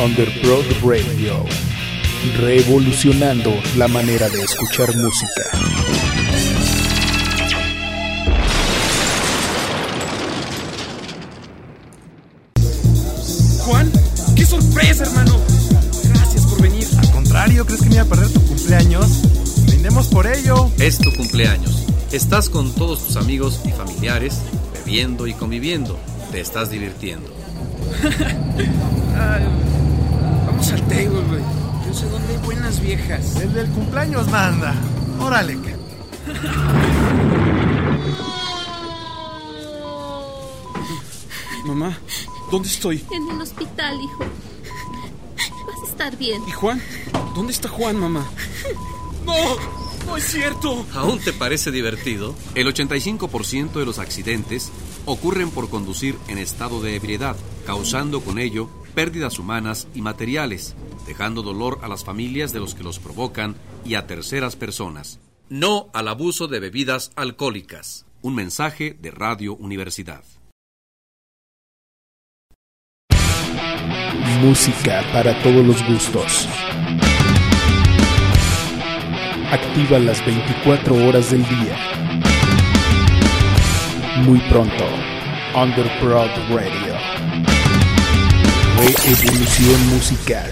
Underprod Radio, revolucionando la manera de escuchar música. Juan, qué sorpresa, hermano. Gracias por venir. Al contrario, ¿crees que me iba a perder tu cumpleaños? Brindemos por ello. Es tu cumpleaños. Estás con todos tus amigos y familiares, bebiendo y conviviendo. Te estás divirtiendo. Vamos al table, güey. Yo sé dónde hay buenas viejas. El del cumpleaños manda. Órale. Mamá, ¿dónde estoy? En el hospital, hijo. Vas a estar bien. ¿Y Juan? ¿Dónde está Juan, mamá? ¡No! ¡No es cierto! ¿Aún te parece divertido? El 85% de los accidentes ocurren por conducir en estado de ebriedad, causando con ello pérdidas humanas y materiales, dejando dolor a las familias de los que los provocan y a terceras personas. No al abuso de bebidas alcohólicas. Un mensaje de Radio Universidad. Música para todos los gustos. Activa las 24 horas del día. Muy pronto, Underprod Radio. Reevolución musical.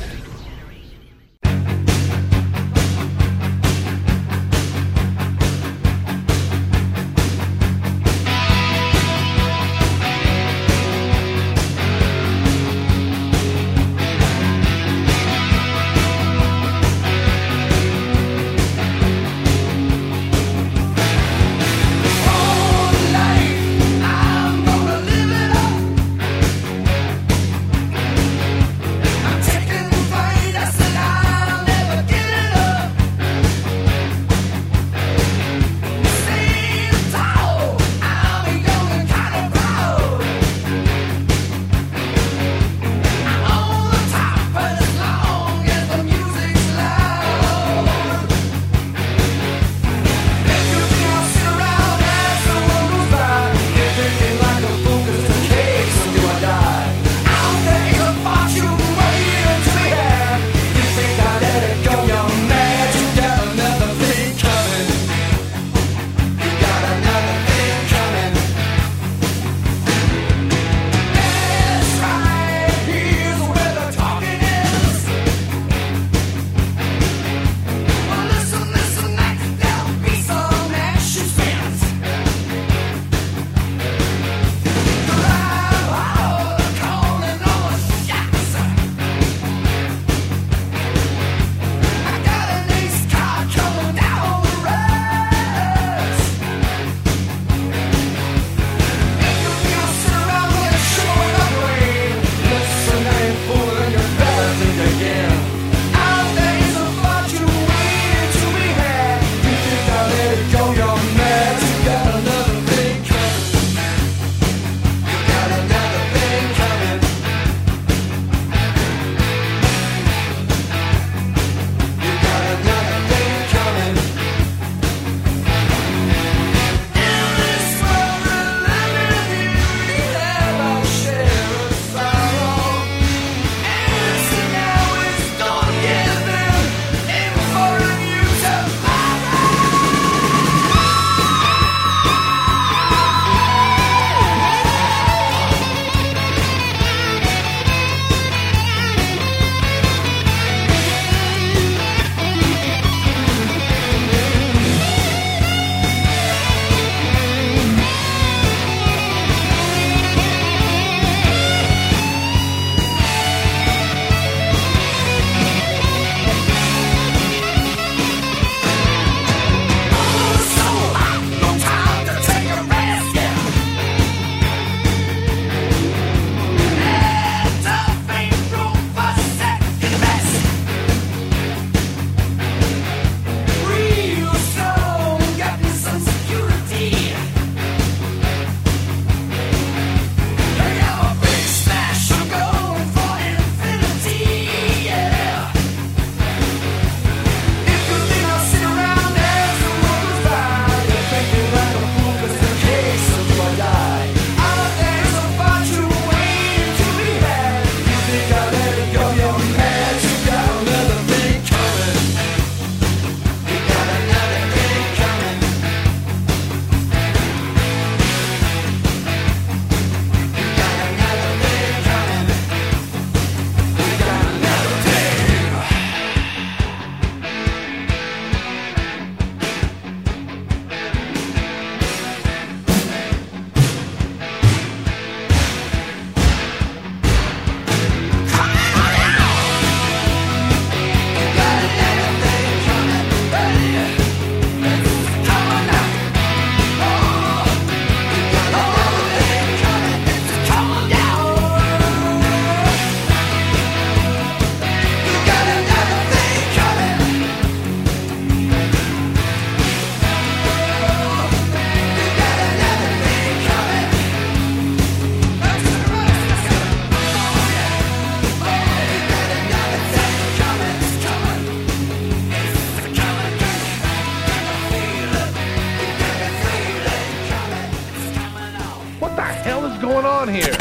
on here?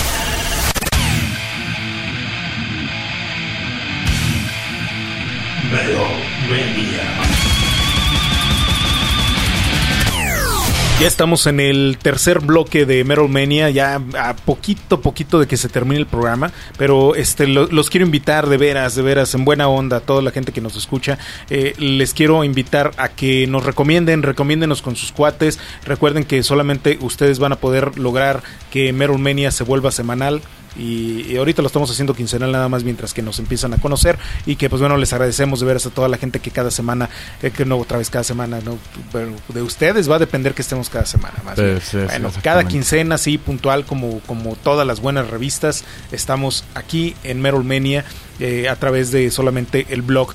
Ya estamos en el tercer bloque de Metal Mania, ya a poquito de que se termine el programa, pero los quiero invitar de veras, en buena onda, a toda la gente que nos escucha. Les quiero invitar a que nos recomiéndenos con sus cuates. Recuerden que solamente ustedes van a poder lograr que Metal Mania se vuelva semanal. Y ahorita lo estamos haciendo quincenal nada más mientras que nos empiezan a conocer, y que pues bueno, les agradecemos de veras a toda la gente que cada semana, que no otra vez cada semana, no, pero de ustedes va a depender que estemos cada semana más. Sí, bueno, cada quincena así puntual como todas las buenas revistas, estamos aquí en Metal Mania. A través de solamente el blog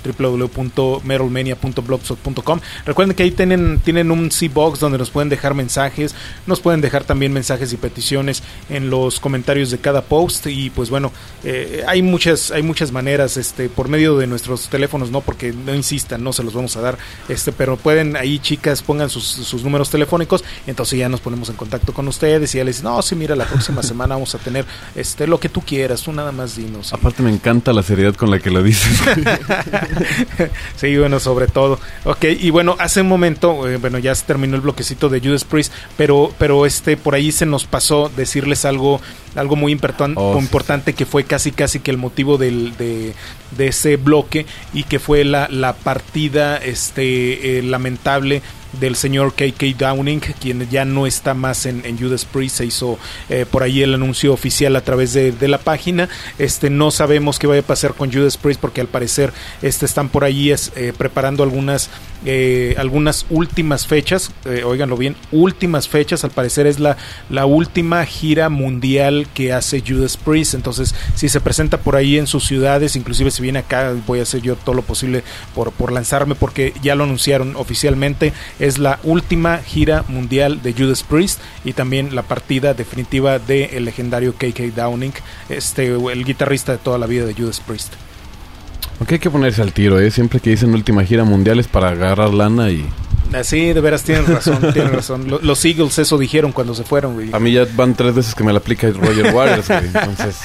www.metalmania.blogspot.com. Recuerden que ahí tienen un C-Box donde nos pueden dejar mensajes, nos pueden dejar también mensajes y peticiones en los comentarios de cada post, y pues bueno, hay muchas maneras, por medio de nuestros teléfonos, no, porque no insistan, no se los vamos a dar, pero pueden ahí, chicas, pongan sus números telefónicos, y entonces ya nos ponemos en contacto con ustedes y ya les dicen, no, sí, mira, la próxima semana vamos a tener lo que tú quieras, tú nada más dinos. Aparte me encanta la seriedad con la que lo dices. Sí, bueno, sobre todo. Ok, y bueno, hace un momento, bueno, ya se terminó el bloquecito de Judas Priest, pero por ahí se nos pasó decirles algo muy importante, que fue casi que el motivo de ese bloque, y que fue la partida lamentable del señor K.K. Downing, quien ya no está más en Judas Priest. Se hizo por ahí el anuncio oficial a través de la página. No sabemos qué vaya a pasar con Judas Priest, porque al parecer están por ahí preparando algunas últimas fechas, óiganlo bien, últimas fechas. Al parecer es la última gira mundial que hace Judas Priest. Entonces, si se presenta por ahí en sus ciudades, inclusive si viene acá, voy a hacer yo todo lo posible por lanzarme, porque ya lo anunciaron oficialmente. Es la última gira mundial de Judas Priest, y también la partida definitiva del legendario K.K. Downing, el guitarrista de toda la vida de Judas Priest. Ok, hay que ponerse al tiro, siempre que dicen última gira mundial es para agarrar lana y... Sí, de veras tienen razón. Los Eagles eso dijeron cuando se fueron, güey. A mí ya van 3 veces que me la aplica Roger Waters, güey. Entonces...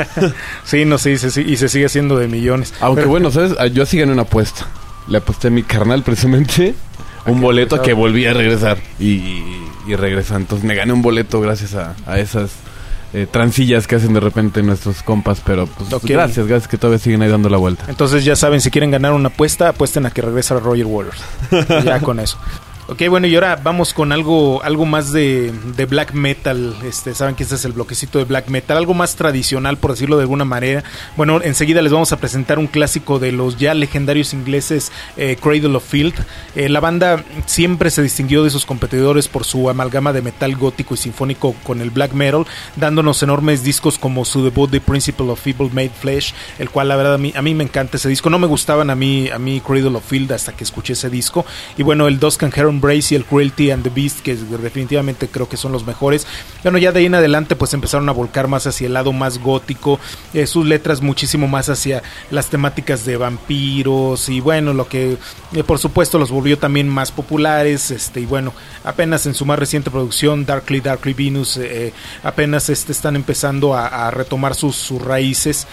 Sí, no, sí, y se sigue haciendo de millones. Aunque bueno, ¿sabes? Yo sí gané una apuesta. Le aposté a mi carnal precisamente un boleto a que volvía a regresar. Y regresa. Entonces me gané un boleto gracias a esas transillas que hacen de repente nuestros compas. Pero pues okay. Gracias que todavía siguen ahí dando la vuelta. Entonces ya saben, si quieren ganar una apuesta, apuesten a que regresa Roger Waters. Ya con eso. Ok, bueno, y ahora vamos con algo más de black metal. Saben que este es el bloquecito de black metal, algo más tradicional, por decirlo de alguna manera. Bueno, enseguida les vamos a presentar un clásico de los ya legendarios ingleses, Cradle of Filth. La banda siempre se distinguió de sus competidores por su amalgama de metal gótico y sinfónico con el black metal, dándonos enormes discos como su debut, The Principle of Evil Made Flesh, el cual la verdad a mí me encanta ese disco. No me gustaban a mí Cradle of Filth hasta que escuché ese disco. Y bueno, el Dusk and Heron Brace y el Cruelty and the Beast, que definitivamente creo que son los mejores. Bueno, ya de ahí en adelante pues empezaron a volcar más hacia el lado más gótico, sus letras muchísimo más hacia las temáticas de vampiros, y bueno, lo que por supuesto los volvió también más populares. Y bueno, apenas en su más reciente producción, Darkly Venus, apenas están empezando a retomar sus raíces,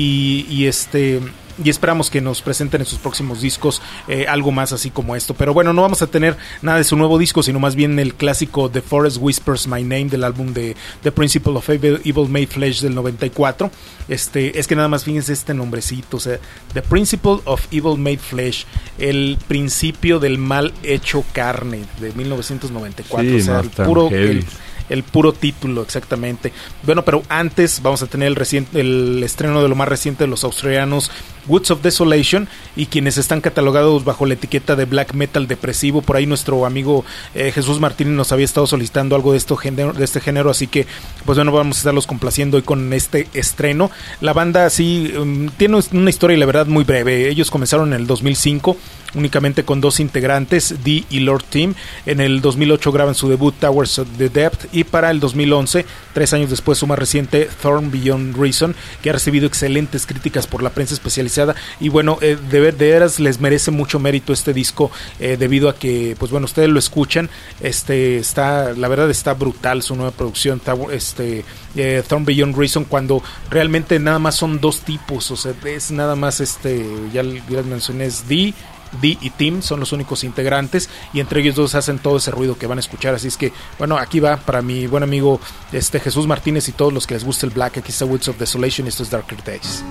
y esperamos que nos presenten en sus próximos discos algo más así como esto. Pero bueno, no vamos a tener nada de su nuevo disco, sino más bien el clásico The Forest Whispers My Name, del álbum de The Principle of Evil Made Flesh del 94. Es que nada más fíjense este nombrecito, o sea, The Principle of Evil Made Flesh, el principio del mal hecho carne, de 1994. Sí, o sea, el puro título, exactamente. Bueno, pero antes vamos a tener el estreno de lo más reciente de los australianos Woods of Desolation, y quienes están catalogados bajo la etiqueta de black metal depresivo. Por ahí nuestro amigo Jesús Martínez nos había estado solicitando algo de este género, así que pues bueno, vamos a estarlos complaciendo hoy con este estreno. La banda sí tiene una historia, la verdad, muy breve. Ellos comenzaron en el 2005 únicamente con 2 integrantes, Dee y Lord Tim. En el 2008 graban su debut Towers of the Depth, y para el 2011, 3 años después, su más reciente Thorn Beyond Reason, que ha recibido excelentes críticas por la prensa especializada remasterizada. Y bueno, de veras les merece mucho mérito este disco, debido a que, pues bueno, ustedes lo escuchan, la verdad está brutal su nueva producción, Thorn Beyond Reason, cuando realmente nada más son dos tipos, o sea, es nada más ya les mencioné, es Dee y Tim son los únicos integrantes, y entre ellos dos hacen todo ese ruido que van a escuchar. Así es que bueno, aquí va para mi buen amigo Jesús Martínez y todos los que les guste el black. Aquí está Woods of Desolation y esto es Darker Days.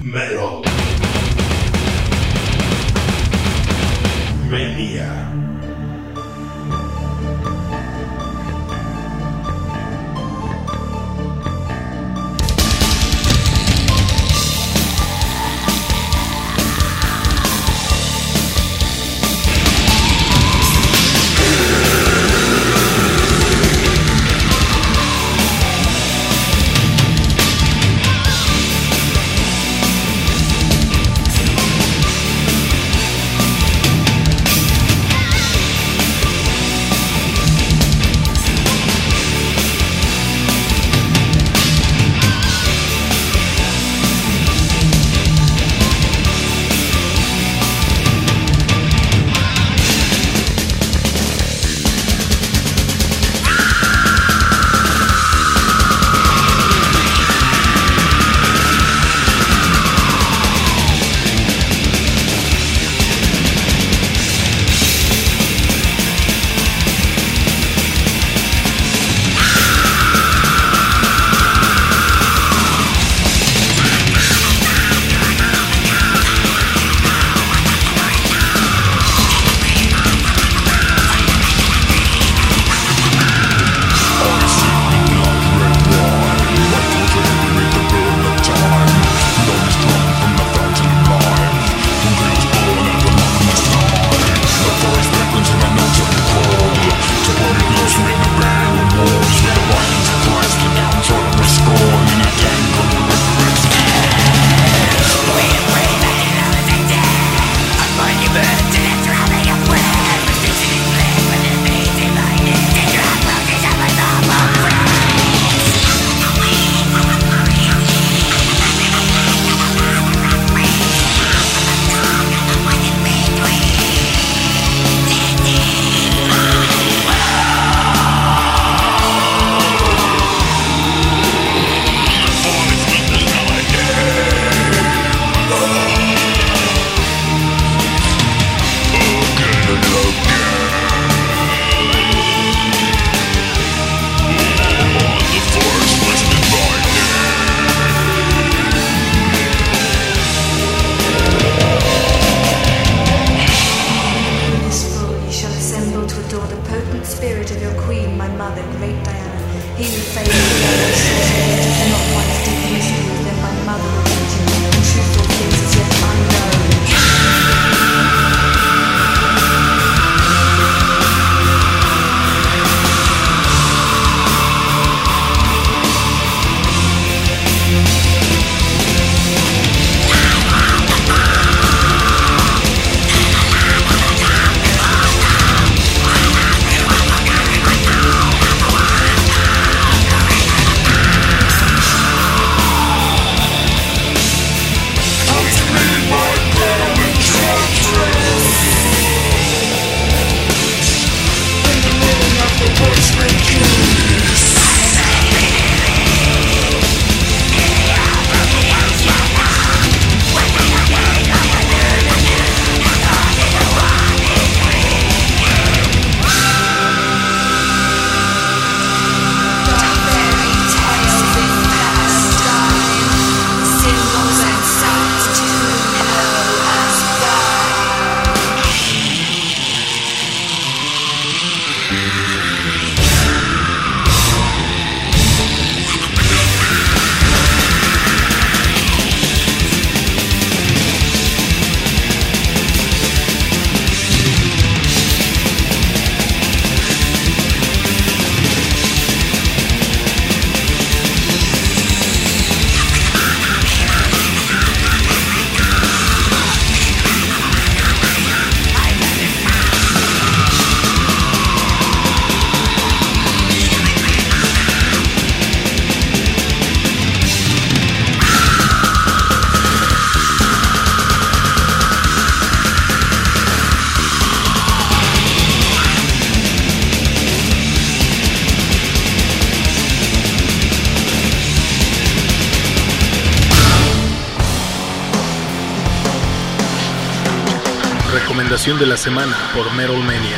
Metal Mania. Recomendación de la semana por Metal Mania.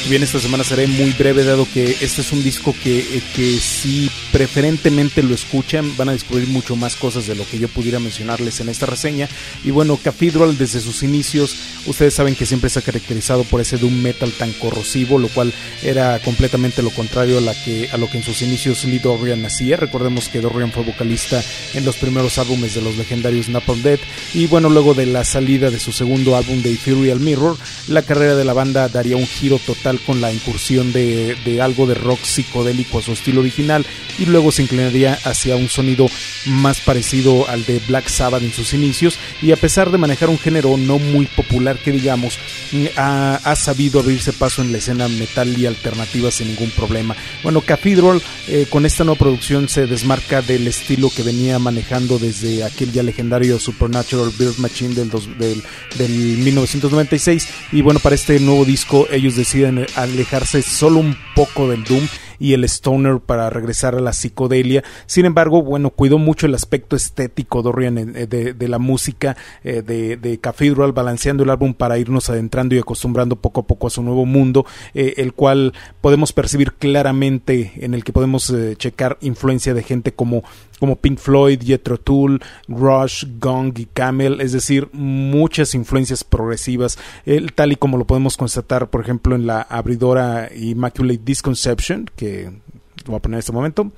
Bien, esta semana seré muy breve, dado que este es un disco que si preferentemente lo escuchan van a descubrir mucho más cosas de lo que yo pudiera mencionarles en esta reseña. Y bueno, Cathedral desde sus inicios, ustedes saben que siempre se ha caracterizado por ese doom metal tan corrosivo, lo cual era completamente lo contrario a lo que en sus inicios Lee Dorrian hacía. Recordemos que Dorrian fue vocalista en los primeros álbumes de los legendarios Napalm Death, y bueno, luego de la salida de su segundo álbum de Ethereal Mirror, la carrera de la banda daría un giro total con la incursión de algo de rock psicodélico a su estilo original, y luego se inclinaría hacia un sonido más parecido al de Black Sabbath en sus inicios, y a pesar de manejar un género no muy popular que digamos, ha sabido abrirse paso en la escena metal y alternativa sin ningún problema. Bueno, Cathedral con esta nueva producción se desmarca del estilo que venía manejando desde aquel ya legendario Supernatural Birth Machine del 1996, y bueno, para este nuevo disco ellos deciden alejarse solo un poco del doom y el stoner para regresar a la psicodelia. Sin embargo, bueno, cuidó mucho el aspecto estético Dorrian de la música de Cathedral, balanceando el álbum para irnos adentrando y acostumbrando poco a poco a su nuevo mundo, el cual podemos percibir claramente, en el que podemos checar influencia de gente como Pink Floyd, Jethro Tull, Rush, Gong y Camel, es decir, muchas influencias progresivas, tal y como lo podemos constatar, por ejemplo, en la abridora Immaculate Disconception, que lo voy a poner en este momento.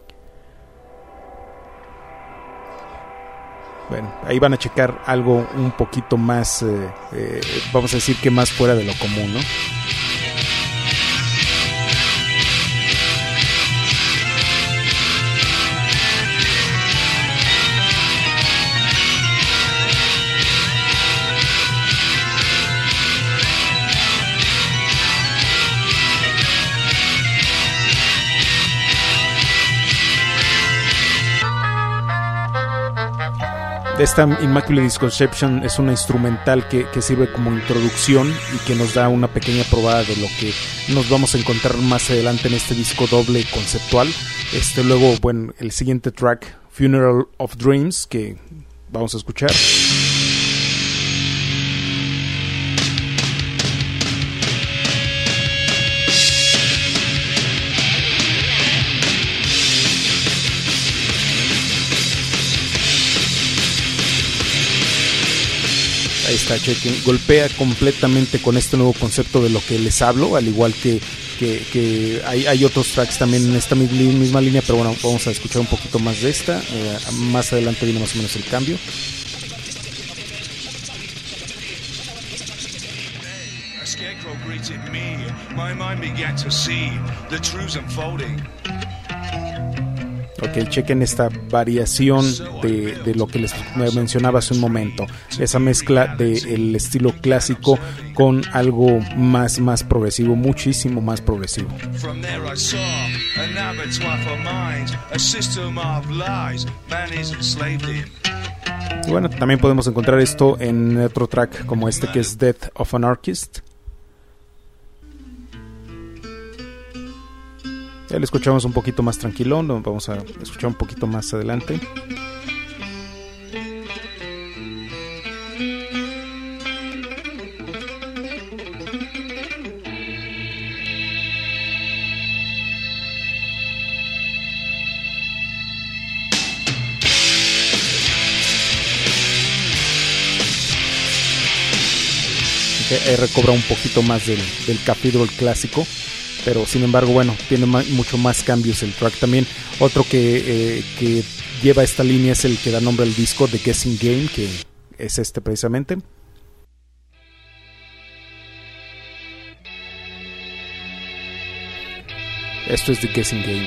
Bueno, ahí van a checar algo un poquito más, vamos a decir que más fuera de lo común, ¿no? Esta Immaculate Disconception es una instrumental que sirve como introducción y que nos da una pequeña probada de lo que nos vamos a encontrar más adelante en este disco doble conceptual. Luego, bueno, el siguiente track, Funeral of Dreams, que vamos a escuchar. Ahí está, chequen, golpea completamente con este nuevo concepto de lo que les hablo, al igual que hay otros tracks también en esta misma línea, pero bueno, vamos a escuchar un poquito más de esta, más adelante viene más o menos el cambio. Ok, chequen esta variación de lo que les mencionaba hace un momento, esa mezcla del estilo clásico con algo más progresivo, muchísimo más progresivo. Y bueno, también podemos encontrar esto en otro track como este, que es Death of an Anarchist. Ya lo escuchamos un poquito más tranquilo, lo vamos a escuchar un poquito más adelante. Okay, recobra un poquito más del Cathedral clásico. Pero sin embargo, bueno, tiene mucho más cambios el track también. Otro que lleva esta línea es el que da nombre al disco, The Guessing Game, que es este precisamente. Esto es The Guessing Game.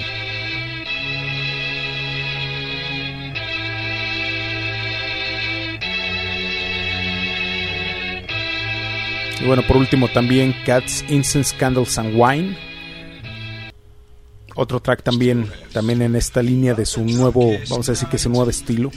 Y bueno, por último también Cats, Incense, Candles and Wine. Otro track también en esta línea de su nuevo, vamos a decir que su nuevo estilo.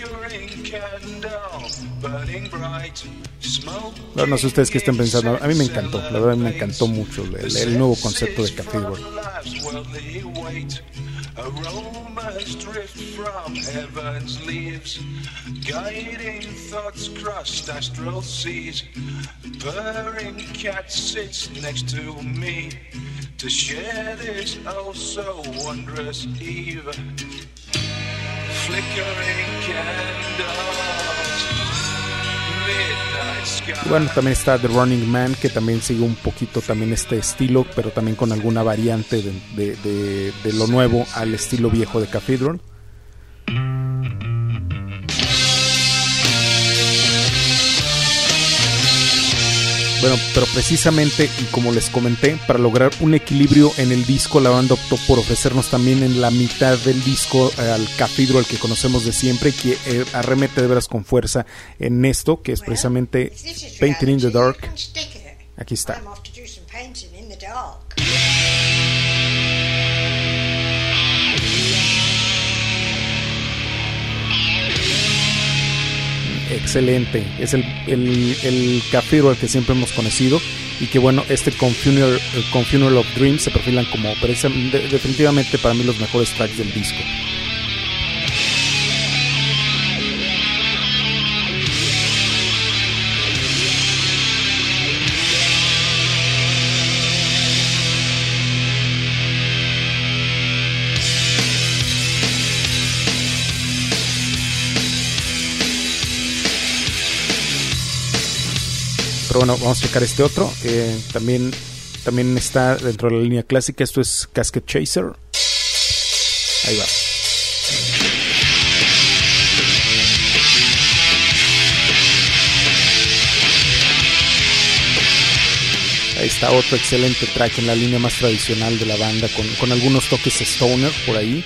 Bueno, no sé ustedes qué están pensando. A mí me encantó, la verdad me encantó mucho el nuevo concepto de Cathedral. Aromas drift from heaven's leaves, guiding thoughts cross astral seas. Purring cat sits next to me to share this oh so wondrous eve. Flickering candles, midnight sky. Y bueno, también está The Running Man, que también sigue un poquito también este estilo, pero también con alguna variante de lo nuevo al estilo viejo de Cathedral. Bueno, pero precisamente, y como les comenté, para lograr un equilibrio en el disco, la banda optó por ofrecernos también en la mitad del disco al Cathedral que conocemos de siempre, que arremete de veras con fuerza en esto, que es precisamente Painting in the Dark. Aquí está. Excelente, es el Cathedral que siempre hemos conocido, y que bueno, este con Funeral of Dreams se perfilan como definitivamente para mí los mejores tracks del disco. Pero bueno, vamos a checar este otro. También está dentro de la línea clásica. Esto es Casket Chaser. Ahí va. Ahí está otro excelente track en la línea más tradicional de la banda, con algunos toques stoner por ahí.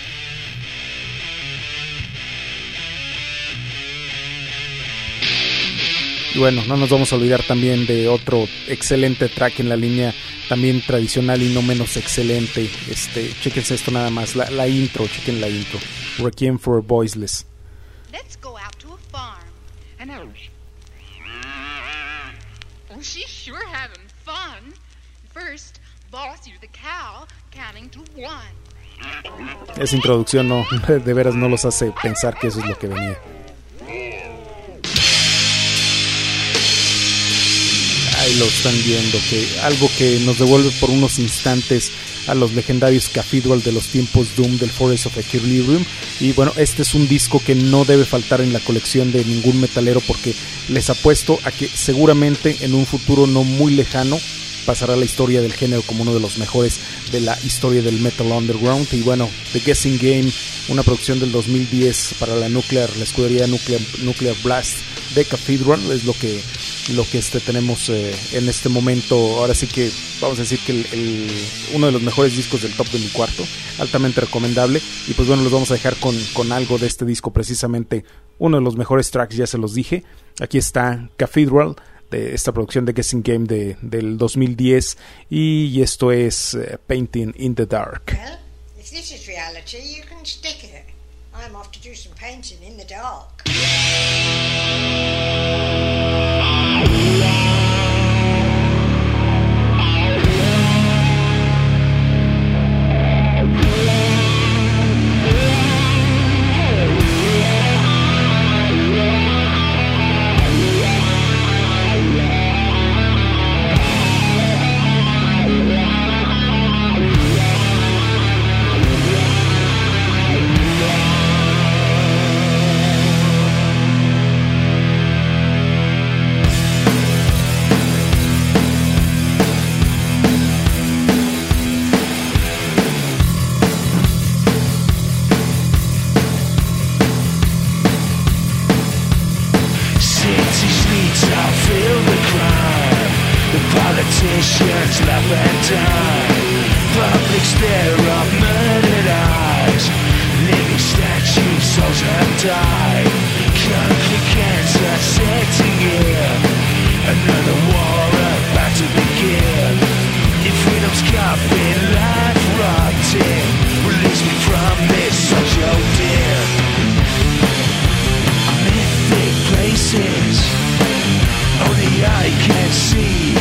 Y bueno, no nos vamos a olvidar también de otro excelente track en la línea también tradicional y no menos excelente. Chéquense esto nada más, la intro, chequen la intro. Requiem for a Voiceless. Let's go out to a farm. And she's sure having fun. First, Bossy the cow counting to 1. Esa introducción no, de veras no los hace pensar que eso es lo que venía. Ahí lo están viendo, que algo que nos devuelve por unos instantes a los legendarios Cathedral de los tiempos Doom del Forest of Equilibrium. Y bueno, este es un disco que no debe faltar en la colección de ningún metalero, porque les apuesto a que seguramente en un futuro no muy lejano pasará la historia del género como uno de los mejores de la historia del Metal Underground. Y bueno, The Guessing Game, una producción del 2010 para la escudería Nuclear Blast de Cathedral, es lo que tenemos en este momento. Ahora sí que vamos a decir que uno de los mejores discos del top de mi cuarto, altamente recomendable. Y pues bueno, los vamos a dejar con algo de este disco, precisamente uno de los mejores tracks, ya se los dije. Aquí está Cathedral, de esta producción de Guessing Game del 2010, y esto es Painting in the Dark. Well, if this is reality, you can stick it. I'm off to do some painting in the dark. Politicians laugh and die. Public stare of murdered eyes. Living statues, souls have died. Country cancer setting in. Another war about to begin. In freedom's coffin, life rotting. Release me from this social din. Mythic places only I can see.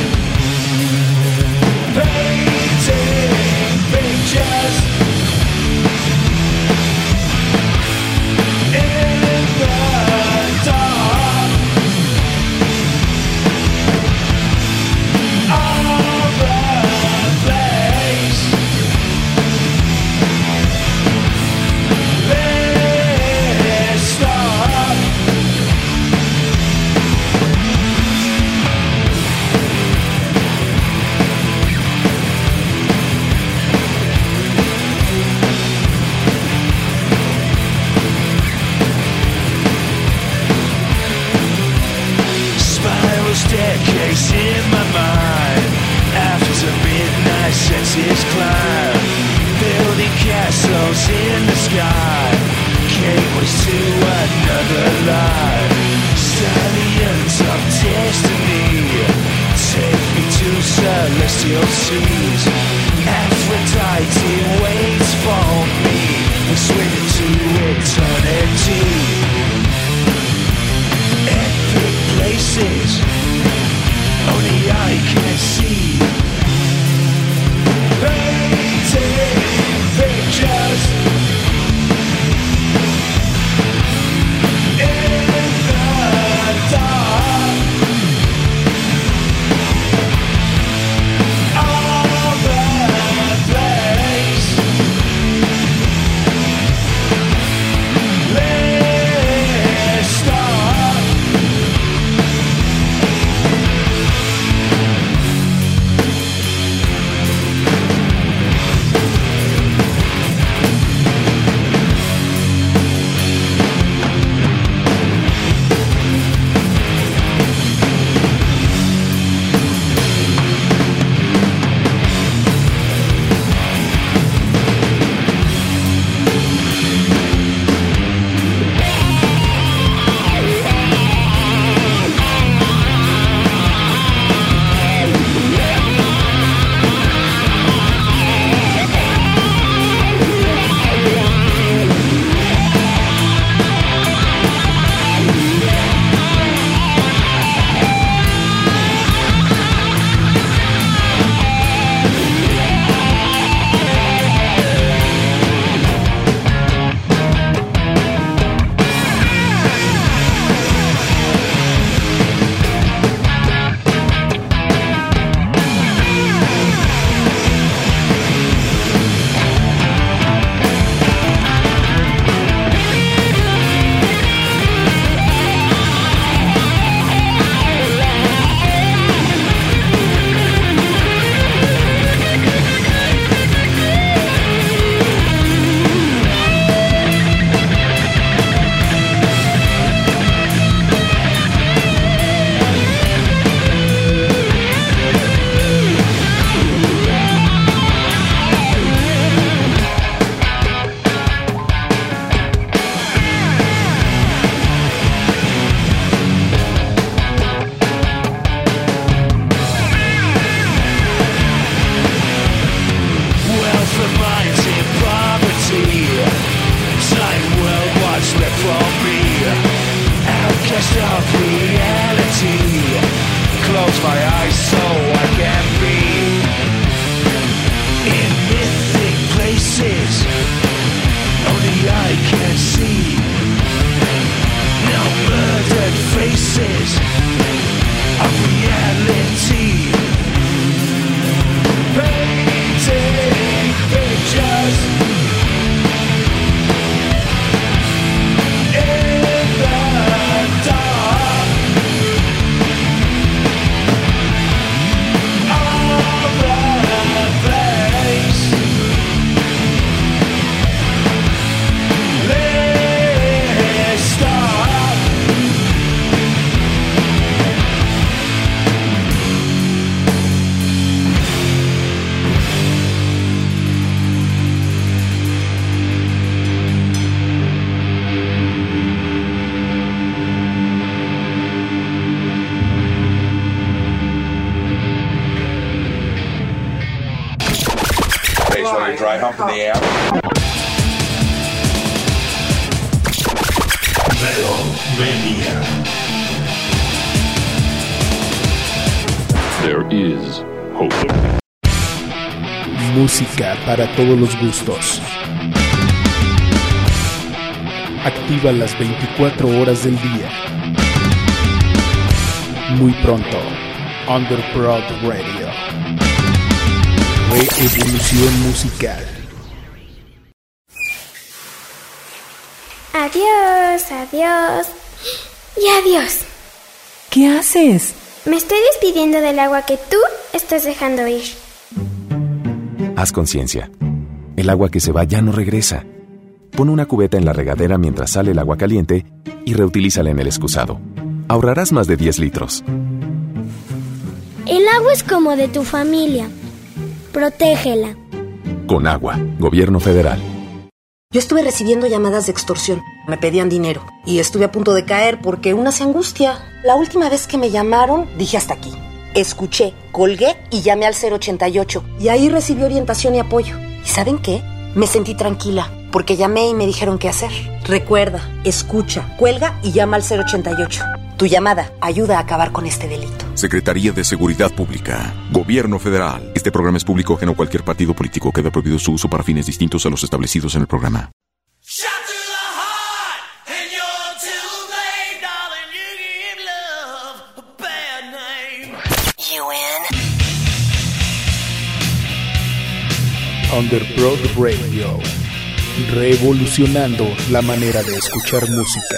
Painting pictures pathways to another life. Stallions of destiny, take me to celestial seas. Aphrodite waits for me. We swing into eternity. Epic places only I can see. Painting pictures in the dark of a place. Let's start. dry hump in the air. Metal Mania. There is hope. Música para todos los gustos. Activa las 24 horas del día. Muy pronto, Underprod Radio. Reevolución musical. Adiós, adiós y adiós. ¿Qué haces? Me estoy despidiendo del agua que tú estás dejando ir. Haz conciencia. El agua que se va ya no regresa. Pon una cubeta en la regadera mientras sale el agua caliente y reutilízala en el excusado. Ahorrarás más de 10 litros. El agua es como de tu familia. Protégela. Con agua, Gobierno Federal. Yo estuve recibiendo llamadas de extorsión. Me pedían dinero. Y estuve a punto de caer porque una se angustia. La última vez que me llamaron, dije hasta aquí. Escuché, colgué y llamé al 088. Y ahí recibí orientación y apoyo. ¿Y saben qué? Me sentí tranquila porque llamé y me dijeron qué hacer. Recuerda, escucha, cuelga y llama al 088. Tu llamada ayuda a acabar con este delito. Secretaría de Seguridad Pública. Gobierno Federal. Este programa es público ajeno a cualquier partido político. Queda prohibido su uso para fines distintos a los establecidos en el programa. Underprod Radio. Revolucionando la manera de escuchar música.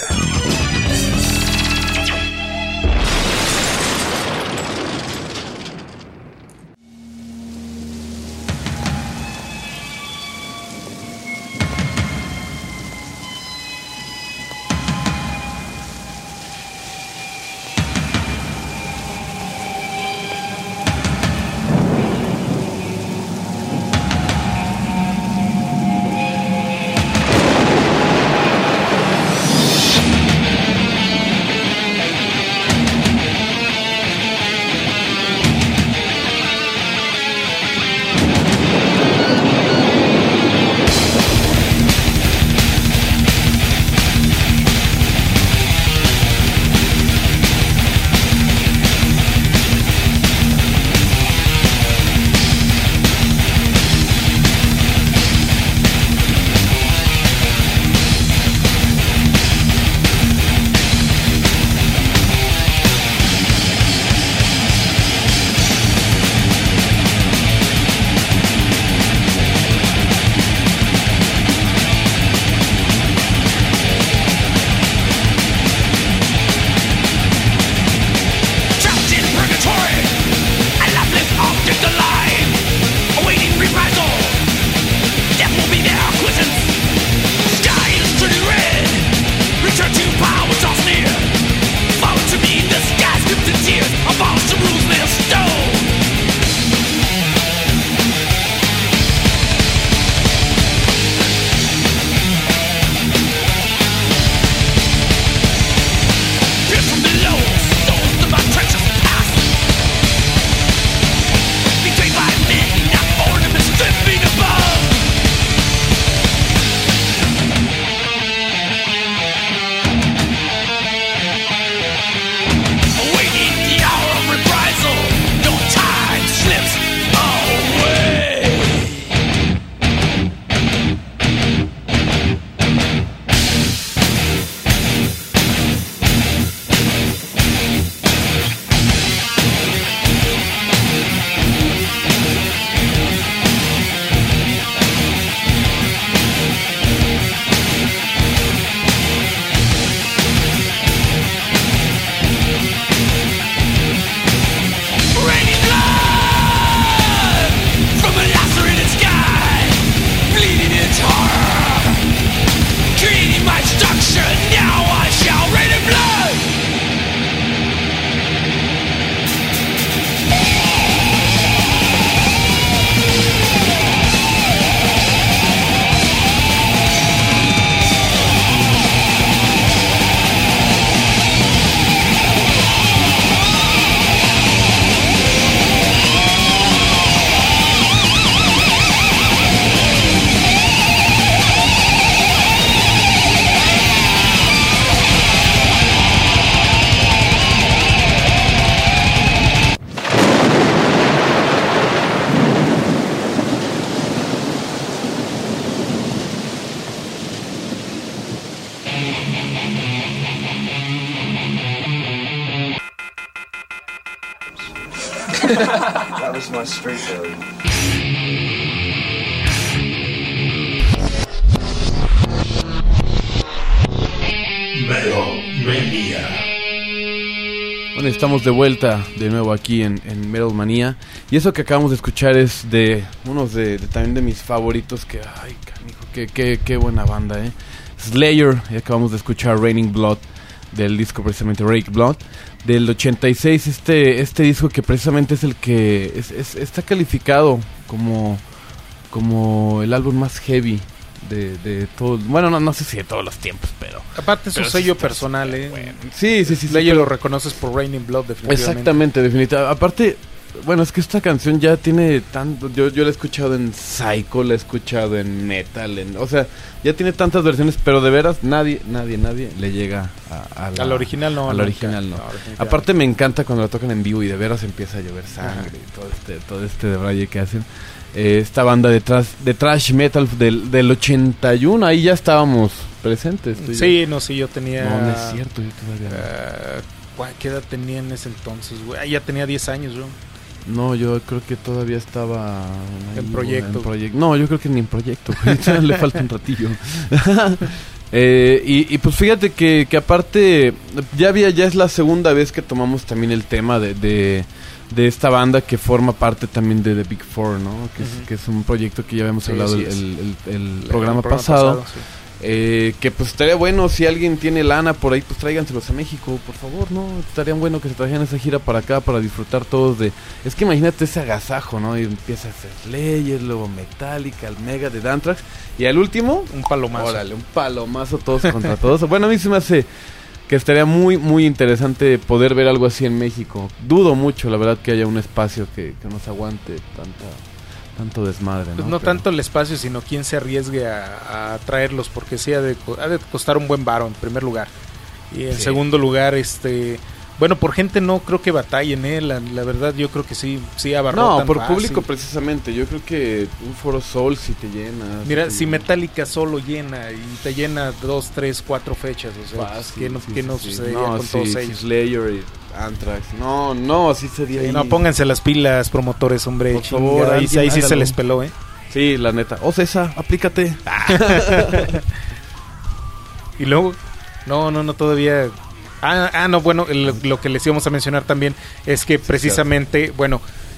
That was my street code. Metal Manía. Bueno, estamos de vuelta de nuevo aquí en Metal Manía. Y eso que acabamos de escuchar es de unos también de mis favoritos. Que, ay, canijo, qué buena banda, Slayer. Y acabamos de escuchar Raining Blood, del disco precisamente Rake Blood del 86. Este disco que precisamente es el que está calificado como el álbum más heavy de todo. Bueno, no sé si de todos los tiempos, pero. Aparte su sello personal, bueno. Sí. Slayer lo reconoces por Raining Blood, definitivamente. Exactamente, definitivamente. Aparte, bueno, es que esta canción ya tiene tanto. Yo la he escuchado en Psycho, la he escuchado en Metal, o sea, ya tiene tantas versiones, pero de veras nadie le llega a la, al original, no. Al original, no. Aparte me encanta cuando la tocan en vivo y de veras empieza a llover sangre y todo este debraye que hacen. Esta banda de thrash metal del 81, ahí ya estábamos presentes. Sí, yo tenía... No es cierto, yo todavía ¿qué edad tenía en ese entonces, güey? Ya tenía 10 años, yo. No, yo creo que todavía estaba... En proyecto. No, yo creo que ni en proyecto, le falta un ratillo. Y pues fíjate que aparte, ya es la segunda vez que tomamos también el tema de esta banda que forma parte también de The Big Four, ¿no? Que es un proyecto que ya habíamos hablado el programa pasado. Sí. Que pues estaría bueno, si alguien tiene lana por ahí, pues tráiganselos a México, por favor, ¿no? Estaría bueno que se trajeran esa gira para acá para disfrutar todos de... Es que imagínate ese agasajo, ¿no? Y empieza a hacer Slayer, luego Metallica, el Mega de Anthrax, y al último... Un palomazo. Órale, un palomazo todos contra todos. Bueno, a mí se me hace que estaría muy, muy interesante poder ver algo así en México. Dudo mucho, la verdad, que haya un espacio que nos aguante tanto desmadre, ¿no? Pues no tanto el espacio, sino quién se arriesgue a traerlos, porque sí ha de costar un buen varo en primer lugar. Y en segundo lugar, bueno, por gente no creo que batallen, la verdad yo creo que sí abarrotan. No, por fácil. Público precisamente, yo creo que un Foro Sol si te llena. Mira, si Metallica solo llena y te llena 2, 3, 4 fechas, o sea, fácil, ¿qué no sucedería con todos ellos? Slayer y Anthrax, no, así sería. Sí, no, pónganse las pilas, promotores, hombre, por favor, ahí sí se les peló, Sí, la neta. César, aplícate. Y luego, no, todavía... no, bueno, lo que les íbamos a mencionar también es que precisamente, bueno,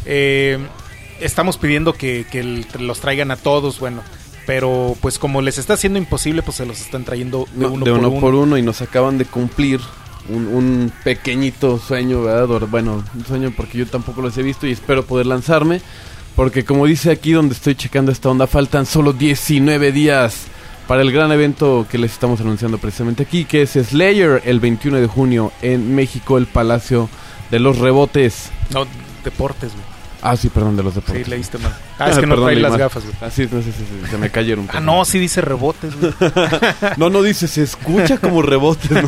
estamos pidiendo que los traigan a todos, bueno, pero pues como les está haciendo imposible, pues se los están trayendo de uno por uno y nos acaban de cumplir un pequeñito sueño, ¿verdad? Bueno, un sueño porque yo tampoco los he visto y espero poder lanzarme, porque como dice aquí donde estoy checando esta onda, faltan solo 19 días para el gran evento que les estamos anunciando precisamente aquí, que es Slayer, el 21 de junio en México, el Palacio de los Rebotes. No, Deportes, güey. Sí, perdón, de los Deportes. Sí, leíste mal. Es que no trae las gafas, güey. Sí, se me cayeron. No, sí dice Rebotes, güey. No dice, se escucha como Rebotes, ¿no?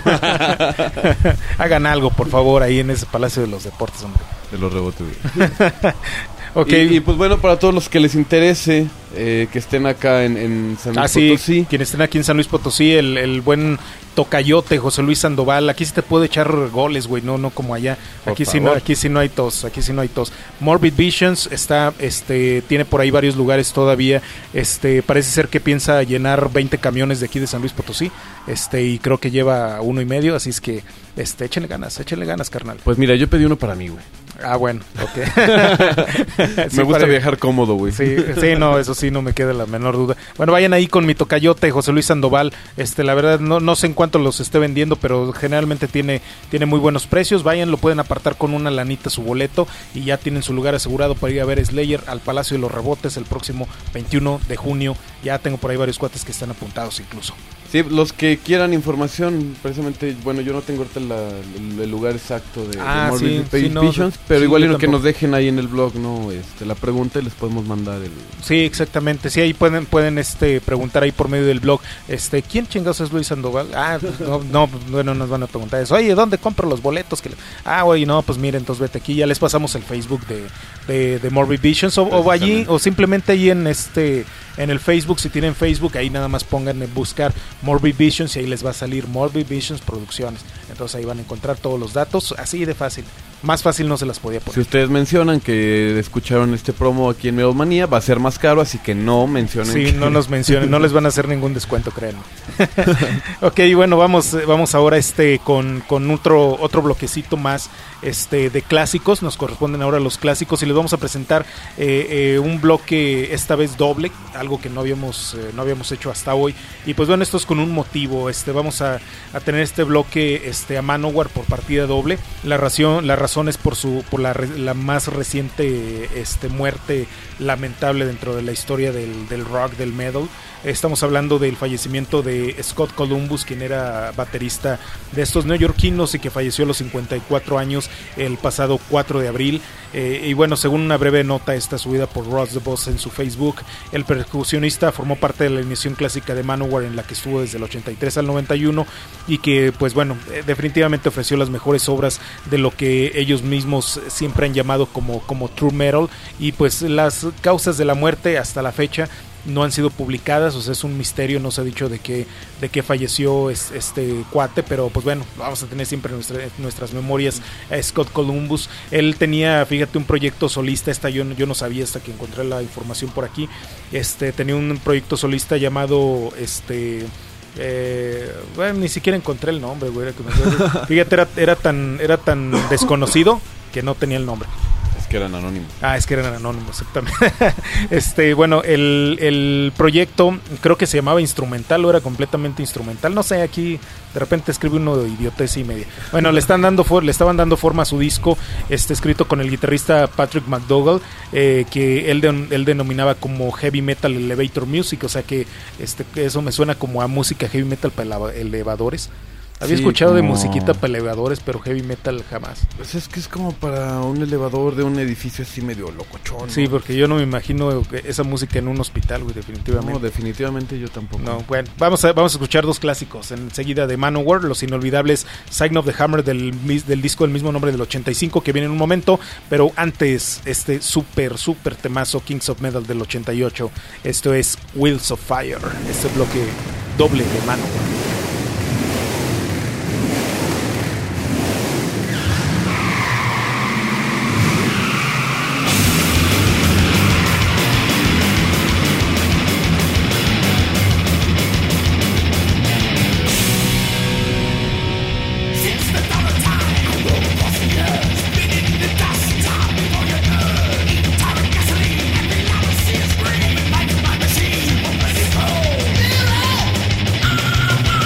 Hagan algo, por favor, ahí en ese Palacio de los Deportes, hombre. De los Rebotes, güey. Okay. Y pues bueno, para todos los que les interese que estén acá en San Luis Potosí. Sí, quienes estén aquí en San Luis Potosí, el buen tocayote José Luis Sandoval, aquí sí te puede echar goles, güey, no como allá. Aquí sí no hay tos. Morbid Visions tiene por ahí varios lugares todavía. Parece ser que piensa llenar 20 camiones de aquí de San Luis Potosí. Y creo que lleva 1.5, así es que échenle ganas, carnal. Pues mira, yo pedí uno para mí, güey. Bueno, ok. Me gusta viajar cómodo, güey. Sí, no, eso sí, no me queda la menor duda. Bueno, vayan ahí con mi tocayote José Luis Sandoval. La verdad, no sé en cuánto los esté vendiendo, pero generalmente tiene muy buenos precios. Vayan, lo pueden apartar con una lanita su boleto y ya tienen su lugar asegurado para ir a ver Slayer al Palacio de los Rebotes el próximo 21 de junio. Ya tengo por ahí varios cuates que están apuntados incluso. Sí, los que quieran información, precisamente, bueno, yo no tengo ahorita el lugar exacto de Morbid Visions, pero igual que nos dejen ahí en el blog, ¿no? La pregunta y les podemos mandar el... Sí, exactamente, sí, ahí pueden preguntar ahí por medio del blog, ¿quién chingados es Luis Sandoval? Bueno, nos van a preguntar eso, oye, ¿dónde compro los boletos? Oye, no, pues miren, entonces vete aquí, ya les pasamos el Facebook de Morbid Visions, o allí, o simplemente ahí en el Facebook, si tienen Facebook, ahí nada más pongan en buscar Morbid Visions y ahí les va a salir Morbid Visions Producciones. Entonces ahí van a encontrar todos los datos, así de fácil. Más fácil no se las podía poner. Si ustedes mencionan que escucharon este promo aquí en Melomanía, va a ser más caro, así que no mencionen. Sí, no nos mencionen, no les van a hacer ningún descuento, créanme. Ok, bueno, vamos ahora con otro bloquecito más de clásicos. Nos corresponden ahora los clásicos y les vamos a presentar un bloque esta vez doble, algo que no habíamos hecho hasta hoy. Y pues bueno, esto es con un motivo. Vamos a tener este bloque a Manowar por partida doble. La razón razones por la más reciente muerte lamentable dentro de la historia del rock, del metal. Estamos hablando del fallecimiento de Scott Columbus, quien era baterista de estos neoyorquinos y que falleció a los 54 años el pasado 4 de abril. Y bueno, según una breve nota subida por Ross the Boss en su Facebook, el percusionista formó parte de la iniciación clásica de Manowar, en la que estuvo desde el 83 al 91, y que pues bueno, definitivamente ofreció las mejores obras de lo que ellos mismos siempre han llamado como true metal. Y pues las causas de la muerte hasta la fecha no han sido publicadas, o sea, es un misterio, no se ha dicho de qué falleció este cuate, pero pues bueno, vamos a tener siempre nuestras memorias a Scott Columbus. Él tenía, fíjate, un proyecto solista, yo no sabía hasta que encontré la información por aquí. Tenía un proyecto solista llamado bueno, ni siquiera encontré el nombre, güey. Fíjate, era tan desconocido que no tenía el nombre. Que eran anónimos. Es que eran anónimos, exactamente. Bueno, el proyecto creo que se llamaba Instrumental, o era completamente instrumental, no sé, aquí de repente escribe uno de idiotez y media. Bueno, le estaban dando forma a su disco, escrito con el guitarrista Patrick McDougall, que él denominaba como Heavy Metal Elevator Music, o sea que eso me suena como a música heavy metal para elevadores. Había escuchado de musiquita para elevadores, pero heavy metal jamás. Pues es que es como para un elevador de un edificio así medio locochón, ¿no? Sí, porque yo no me imagino esa música en un hospital, güey, definitivamente. No, definitivamente yo tampoco. No, bueno, vamos a escuchar dos clásicos enseguida de Manowar, los inolvidables Sign of the Hammer del disco del mismo nombre del 85, que viene en un momento, pero antes super temazo Kings of Metal del 88. Esto es Wheels of Fire, bloque doble de Manowar. I'm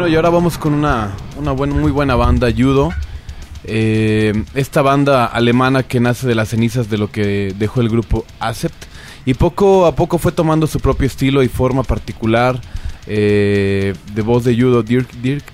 Bueno, y ahora vamos con una muy buena banda, Judo. Esta banda alemana que nace de las cenizas de lo que dejó el grupo Accept. Y poco a poco fue tomando su propio estilo y forma particular. De voz de Judo, Dirk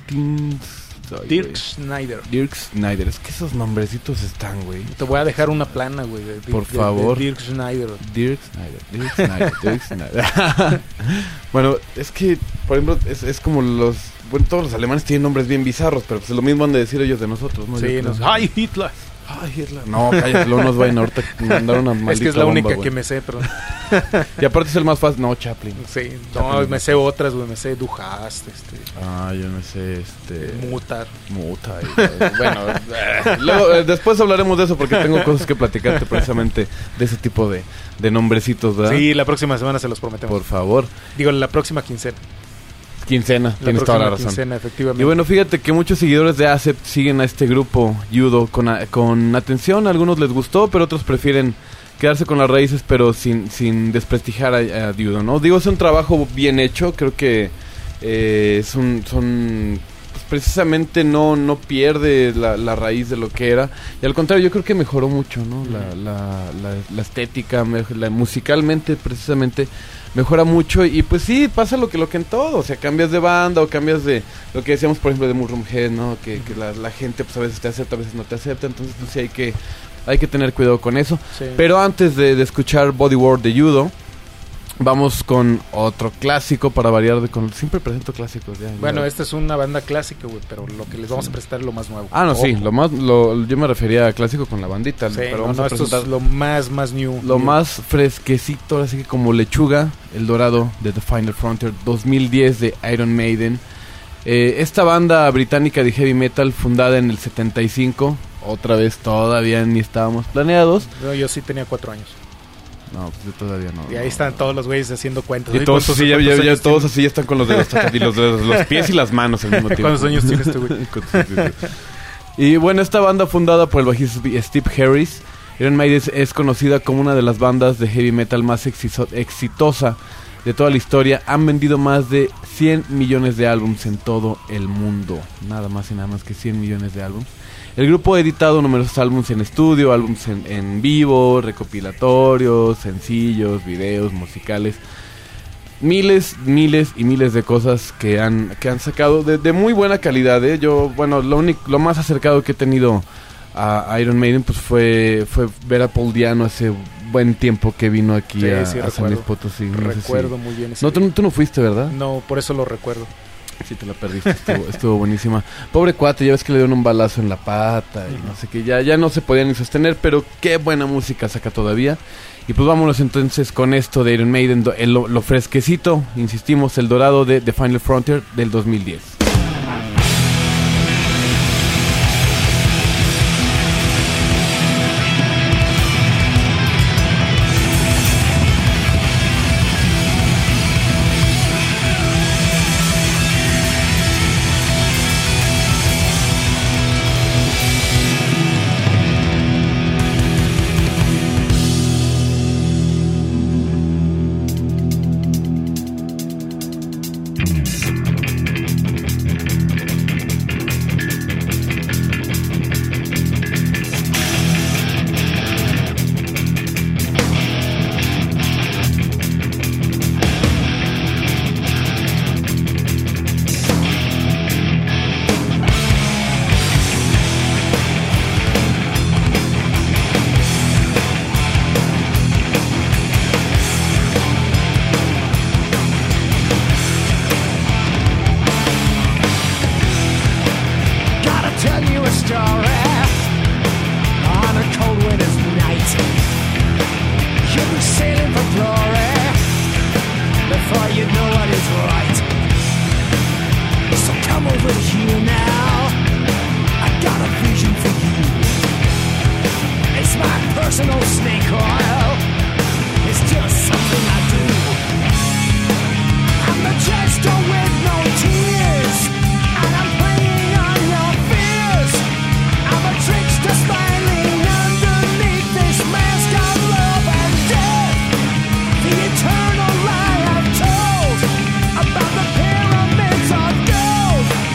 Schneider. Dirk Schneider. Es que esos nombrecitos están, güey. Te voy a dejar una plana, güey. Por favor. De Dirk Schneider. Dirk Schneider. Bueno, es que, por ejemplo, es como los... Bueno, todos los alemanes tienen nombres bien bizarros, pero pues lo mismo han de decir ellos de nosotros, ¿no? Sí, ¡ay, Hitler! ¡Ay, Hitler! No, cállate, luego nos vayan ahorita a mandar una maldita Es que es la bomba, única güey. que me sé, perdón. Y aparte es el más fácil. No, Chaplin. Sí, Chaplin. no, me sé otras, güey. Me sé Du Hast, yo me sé, Mutar. Bueno, luego, después hablaremos de eso porque tengo cosas que platicarte precisamente de ese tipo de nombrecitos, ¿verdad? Sí, la próxima semana se los prometemos. Por favor. Digo, la próxima quincena. Tienes toda la razón. Quincena, efectivamente. Y bueno, fíjate que muchos seguidores de Accept siguen a este grupo Judo con atención. A algunos les gustó, pero otros prefieren quedarse con las raíces, pero sin desprestigiar a Judo, ¿no? Digo, es un trabajo bien hecho. Creo que pues precisamente no pierde la raíz de lo que era. Y al contrario, yo creo que mejoró mucho, ¿no? La estética, musicalmente, precisamente mejora mucho. Y pues sí, pasa lo que en todo. O sea, cambias de banda o cambias de lo que decíamos, por ejemplo, de Mushroom Head, ¿no? Que la gente pues a veces te acepta, a veces no te acepta. Entonces pues sí hay que tener cuidado con eso. Sí. Pero antes de escuchar Body World de Judo, vamos con otro clásico para variar siempre presento clásicos. Bueno, esta es una banda clásica, güey, pero lo que les vamos a presentar es lo más nuevo. Ah, no, sí, yo me refería a clásico con la bandita, sí, pero vamos a presentar esto es lo más new. Lo más fresquecito, así que como lechuga, El Dorado de The Final Frontier 2010 de Iron Maiden. Esta banda británica de heavy metal fundada en el 75, otra vez todavía ni estábamos planeados. No, yo sí tenía 4 años. No, pues yo todavía no. Y ahí están todos los güeyes haciendo cuentas. Y todos así, ya todos así ya están con los dedos los pies y las manos al mismo tiempo. ¿Cuántos años tienes tú, güey? Y bueno, esta banda fundada por el bajista Steve Harris, Iron Maiden es conocida como una de las bandas de heavy metal más exitosa de toda la historia. Han vendido más de 100 millones de álbumes en todo el mundo. Nada más y nada más que 100 millones de álbumes. El grupo ha editado numerosos álbumes en estudio, álbumes en vivo, recopilatorios, sencillos, videos, musicales. Miles y miles de cosas que han sacado de muy buena calidad, ¿eh? Yo, bueno, lo más acercado que he tenido a Iron Maiden pues fue ver a Paul Diano hace buen tiempo que vino aquí a San Luis Potosí. Recuerdo muy bien ese no, tú no fuiste, ¿verdad? No, por eso lo recuerdo. Sí, te la perdiste, estuvo buenísima. Pobre cuate, ya ves que le dieron un balazo en la pata y no sé qué, ya no se podía ni sostener, pero qué buena música saca todavía. Y pues vámonos entonces con esto de Iron Maiden, lo fresquecito, insistimos, El Dorado de The Final Frontier del 2010. Eternal lie I've told about the pyramids of gold.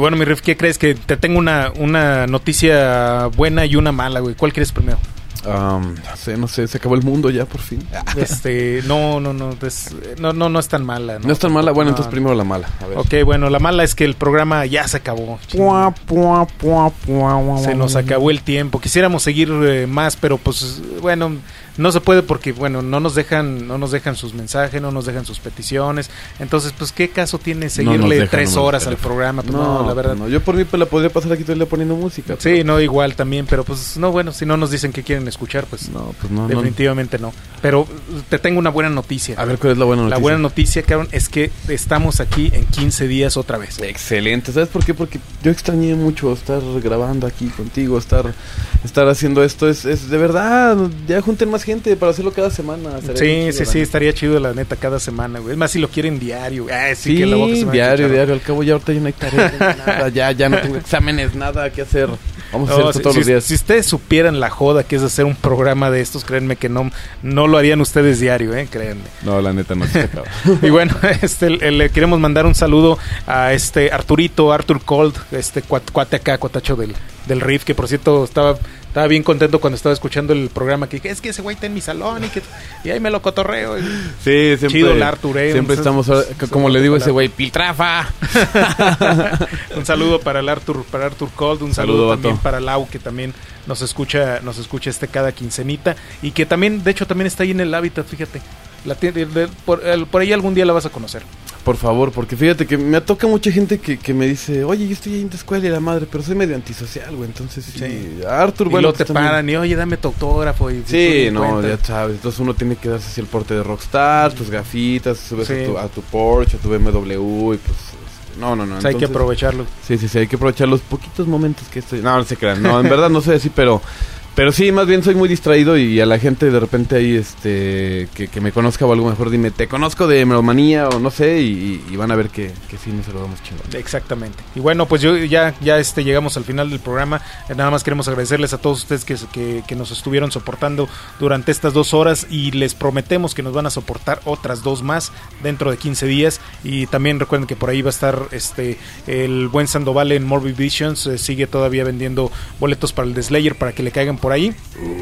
bueno, mi Riff, ¿qué crees? Que te tengo una noticia buena y una mala, güey. ¿Cuál quieres primero? No sé, se acabó el mundo ya por fin. No es tan mala. No es tan mala, bueno, entonces primero la mala. A ver. Ok, bueno, la mala es que el programa ya se acabó. Se nos acabó el tiempo. Quisiéramos seguir más, pero pues bueno, no se puede porque bueno, no nos dejan sus mensajes, no nos dejan sus peticiones. Entonces, pues qué caso tiene seguirle 3 horas al programa. Pues, no, la verdad. No. Yo por mí pues la podría pasar aquí todo el día poniendo música. Sí, pero... no, igual también, pero pues no, bueno, si no nos dicen que quieren escuchar, pues no, definitivamente no. Pero te tengo una buena noticia. A ver, ¿cuál es la buena noticia? La buena noticia, cabrón, es que estamos aquí en 15 días otra vez. Excelente. ¿Sabes por qué? Porque yo extrañé mucho estar grabando aquí contigo, estar haciendo esto. Es de verdad, ya junten más gente para hacerlo cada semana. Sí, estaría chido la neta cada semana, güey. Es más, si lo quieren diario. Sí, que la boca se diario. Al cabo ya ahorita ya no hay tarea, nada, ya no tengo exámenes, nada que hacer. Vamos a hacer esto todos los días. Si ustedes supieran la joda que es hacer un programa de estos, créanme que no lo harían ustedes diario, créanme. No, la neta no se acaba. Y bueno, le queremos mandar un saludo a Artur Cold, cuate acá, cuatacho del Riff, que por cierto estaba bien contento cuando estaba escuchando el programa, que dije, es que ese güey está en mi salón y ahí me lo cotorreo. Sí, siempre. Chido el Artur, Siempre estamos, como le digo a ese güey, Piltrafa. Un saludo para el Artur Cold, un saludo también para Lau, que también nos escucha cada quincenita, y que también, de hecho, también está ahí en el Hábitat, fíjate. Por ahí algún día la vas a conocer. Por favor, porque fíjate que me toca mucha gente que me dice, oye, yo estoy ahí en tu escuela y la madre, pero soy medio antisocial, güey, entonces sí. Artur, bueno, y te paran y, oye, dame tu autógrafo. Sí, no, ya sabes, entonces uno tiene que darse así el porte de rockstar, tus gafitas, subes a tu Porsche, a tu BMW y pues... No. Entonces, hay que aprovecharlo. Sí, hay que aprovechar los poquitos momentos que estoy... No se crean, no, en verdad no soy así, pero sí, más bien soy muy distraído y a la gente de repente ahí que me conozca o algo mejor, dime, te conozco de Melomanía o no sé, y van a ver que sí nos saludamos chingón. Exactamente. Y bueno, pues yo ya llegamos al final del programa. Nada más queremos agradecerles a todos ustedes que nos estuvieron soportando durante estas 2 horas, y les prometemos que nos van a soportar otras 2 más dentro de 15 días. Y también recuerden que por ahí va a estar el buen Sandoval en Morbid Visions, sigue todavía vendiendo boletos para el The Slayer para que le caigan por ahí.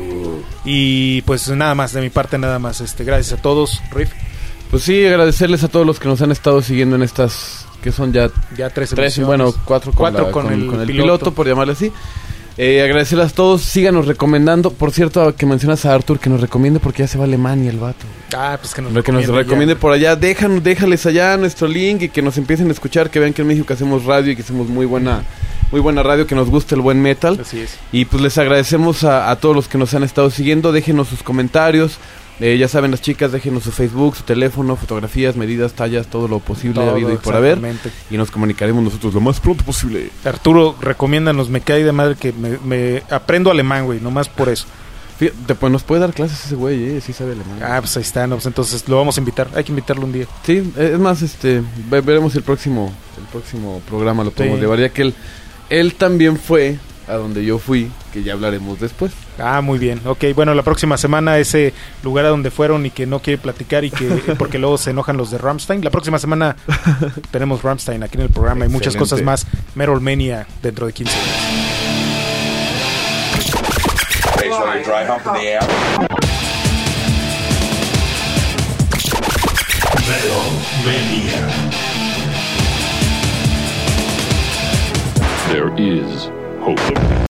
Y pues nada más, de mi parte nada más. Gracias a todos, Riff. Pues sí, agradecerles a todos los que nos han estado siguiendo en estas, que son ya 3 bueno, 4 con el piloto, por llamarle así. Agradecerles a todos, síganos recomendando. Por cierto, que mencionas a Artur, que nos recomiende porque ya se va a Alemania el vato. Pues que nos recomiende por allá. Déjales allá nuestro link y que nos empiecen a escuchar, que vean que en México hacemos radio y que hacemos muy buena radio, que nos gusta el buen metal. Así es. Y pues les agradecemos a todos los que nos han estado siguiendo. Déjenos sus comentarios. Ya saben, las chicas, déjenos su Facebook, su teléfono, fotografías, medidas, tallas, todo lo posible habido y por haber. Y nos comunicaremos nosotros lo más pronto posible. Arturo, recomiéndanos, me cae de madre que me aprendo alemán, güey, nomás por eso. Fíjate, pues nos puede dar clases ese güey, sí sabe alemán. Pues ahí está, pues entonces lo vamos a invitar, hay que invitarlo un día. Sí, es más, veremos el próximo programa, lo podemos llevar, ya que él también fue a donde yo fui, que ya hablaremos después. Muy bien, ok, bueno, la próxima semana ese lugar a donde fueron y que no quiere platicar y que porque luego se enojan los de Rammstein. La próxima semana tenemos Rammstein aquí en el programa. Excelente. Y muchas cosas más. Metalmania dentro de 15 días. There is hope.